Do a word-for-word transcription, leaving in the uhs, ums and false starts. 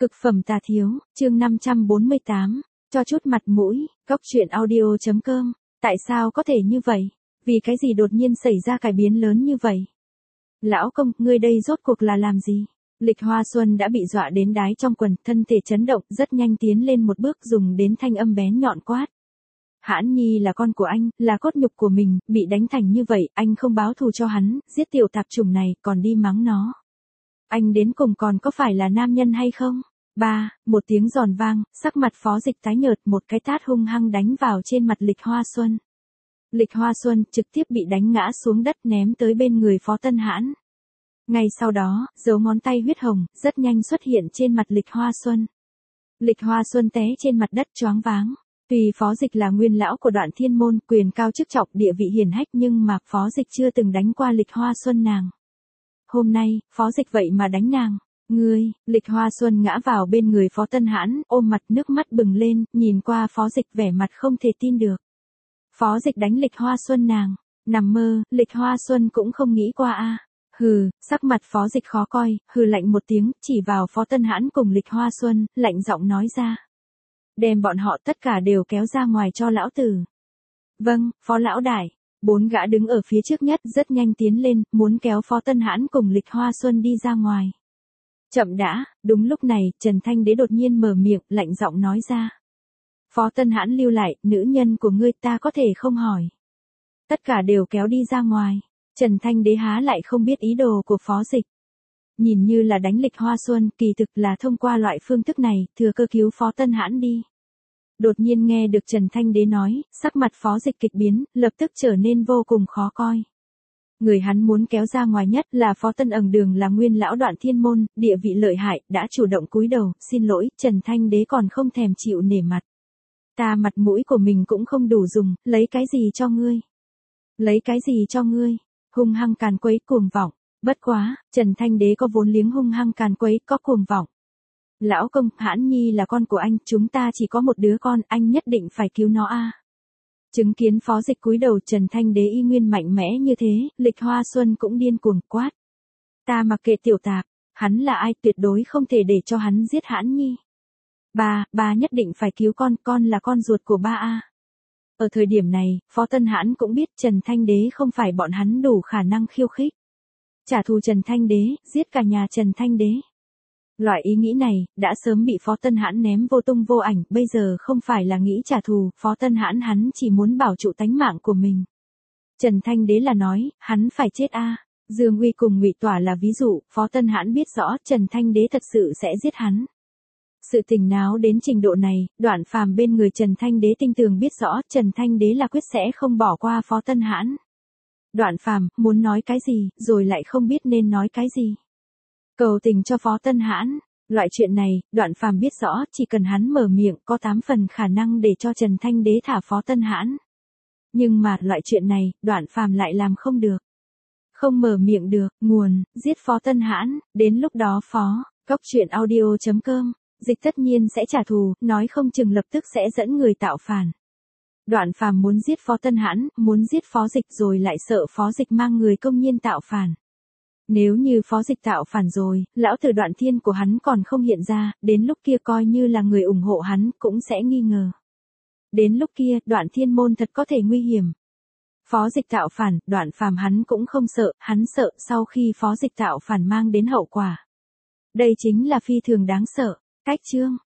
Cực phẩm tà thiếu, chương năm trăm bốn mươi tám, cho chút mặt mũi, cóc truyện audio chấm com, tại sao có thể như vậy? Vì cái gì đột nhiên xảy ra cải biến lớn như vậy? Lão công, ngươi đây rốt cuộc là làm gì? Lịch Hoa Xuân đã bị dọa đến đái trong quần, thân thể chấn động, rất nhanh tiến lên một bước dùng đến thanh âm bén nhọn quát. Hãn Nhi là con của anh, là cốt nhục của mình, bị đánh thành như vậy, anh không báo thù cho hắn, giết tiểu tạp chủng này, còn đi mắng nó. Anh đến cùng còn có phải là nam nhân hay không? Ba, một tiếng giòn vang, sắc mặt Phó Dịch tái nhợt, một cái tát hung hăng đánh vào trên mặt Lịch Hoa Xuân. Lịch Hoa Xuân trực tiếp bị đánh ngã xuống đất ném tới bên người Phó Tân Hãn. Ngay sau đó, dấu ngón tay huyết hồng, rất nhanh xuất hiện trên mặt Lịch Hoa Xuân. Lịch Hoa Xuân té trên mặt đất choáng váng. Tuy Phó Dịch là nguyên lão của Đoạn Thiên Môn, quyền cao chức trọng, địa vị hiển hách, nhưng mà Phó Dịch chưa từng đánh qua Lịch Hoa Xuân nàng. Hôm nay, Phó Dịch vậy mà đánh nàng. Ngươi, Lịch Hoa Xuân ngã vào bên người Phó Tân Hãn, ôm mặt nước mắt bừng lên, nhìn qua Phó Dịch vẻ mặt không thể tin được. Phó Dịch đánh Lịch Hoa Xuân nàng, nằm mơ, Lịch Hoa Xuân cũng không nghĩ qua a. Hừ, sắc mặt Phó Dịch khó coi, hừ lạnh một tiếng, chỉ vào Phó Tân Hãn cùng Lịch Hoa Xuân, lạnh giọng nói ra. Đem bọn họ tất cả đều kéo ra ngoài cho lão tử. Vâng, Phó lão đại. Bốn gã đứng ở phía trước nhất rất nhanh tiến lên, muốn kéo Phó Tân Hãn cùng Lịch Hoa Xuân đi ra ngoài. Chậm đã, đúng lúc này, Trần Thanh Đế đột nhiên mở miệng, lạnh giọng nói ra. Phó Tân Hãn lưu lại, nữ nhân của ngươi ta có thể không hỏi. Tất cả đều kéo đi ra ngoài. Trần Thanh Đế há lại không biết ý đồ của Phó Dịch. Nhìn như là đánh Lịch Hoa Xuân, kỳ thực là thông qua loại phương thức này, thừa cơ cứu Phó Tân Hãn đi. Đột nhiên nghe được Trần Thanh Đế nói, sắc mặt Phó Dịch kịch biến, lập tức trở nên vô cùng khó coi. Người hắn muốn kéo ra ngoài nhất là Phó Tân Ẩn Đường, là nguyên lão Đoạn Thiên Môn, địa vị lợi hại, đã chủ động cúi đầu, xin lỗi, Trần Thanh Đế còn không thèm chịu nể mặt. Ta mặt mũi của mình cũng không đủ dùng, lấy cái gì cho ngươi? Lấy cái gì cho ngươi? Hung hăng càn quấy cuồng vọng. Bất quá, Trần Thanh Đế có vốn liếng hung hăng càn quấy, có cuồng vọng. Lão công, Hãn Nhi là con của anh, chúng ta chỉ có một đứa con, anh nhất định phải cứu nó a. Chứng kiến Phó Dịch cúi đầu, Trần Thanh Đế y nguyên mạnh mẽ như thế, Lịch Hoa Xuân cũng điên cuồng quát. Ta mặc kệ tiểu tạp, hắn là ai, tuyệt đối không thể để cho hắn giết Hãn Nhi. Ba, ba nhất định phải cứu con, con là con ruột của ba a. Ở thời điểm này, Phó Tân Hãn cũng biết Trần Thanh Đế không phải bọn hắn đủ khả năng khiêu khích. Trả thù Trần Thanh Đế, giết cả nhà Trần Thanh Đế. Loại ý nghĩ này, đã sớm bị Phó Tân Hãn ném vô tung vô ảnh, bây giờ không phải là nghĩ trả thù, Phó Tân Hãn hắn chỉ muốn bảo trụ tánh mạng của mình. Trần Thanh Đế là nói, hắn phải chết a. Dương Uy cùng Ngụy Tỏa là ví dụ, Phó Tân Hãn biết rõ Trần Thanh Đế thật sự sẽ giết hắn. Sự tình náo đến trình độ này, Đoạn Phàm bên người Trần Thanh Đế tinh tường biết rõ Trần Thanh Đế là quyết sẽ không bỏ qua Phó Tân Hãn. Đoạn Phàm muốn nói cái gì, rồi lại không biết nên nói cái gì. Cầu tình cho Phó Tân Hãn, loại chuyện này, Đoạn Phàm biết rõ, chỉ cần hắn mở miệng có tám phần khả năng để cho Trần Thanh Đế thả Phó Tân Hãn. Nhưng mà, loại chuyện này, Đoạn Phàm lại làm không được. Không mở miệng được, nguồn, giết Phó Tân Hãn, đến lúc đó Phó, cóc truyện audio chấm com, Dịch tất nhiên sẽ trả thù, nói không chừng lập tức sẽ dẫn người tạo phản. Đoạn Phàm muốn giết Phó Tân Hãn, muốn giết Phó Dịch rồi lại sợ Phó Dịch mang người công nhiên tạo phản. Nếu như Phó Dịch tạo phản rồi, lão tử Đoạn Thiên của hắn còn không hiện ra, đến lúc kia coi như là người ủng hộ hắn cũng sẽ nghi ngờ. Đến lúc kia, Đoạn Thiên Môn thật có thể nguy hiểm. Phó Dịch tạo phản, Đoạn Phàm hắn cũng không sợ, hắn sợ sau khi Phó Dịch tạo phản mang đến hậu quả. Đây chính là phi thường đáng sợ. Cách chương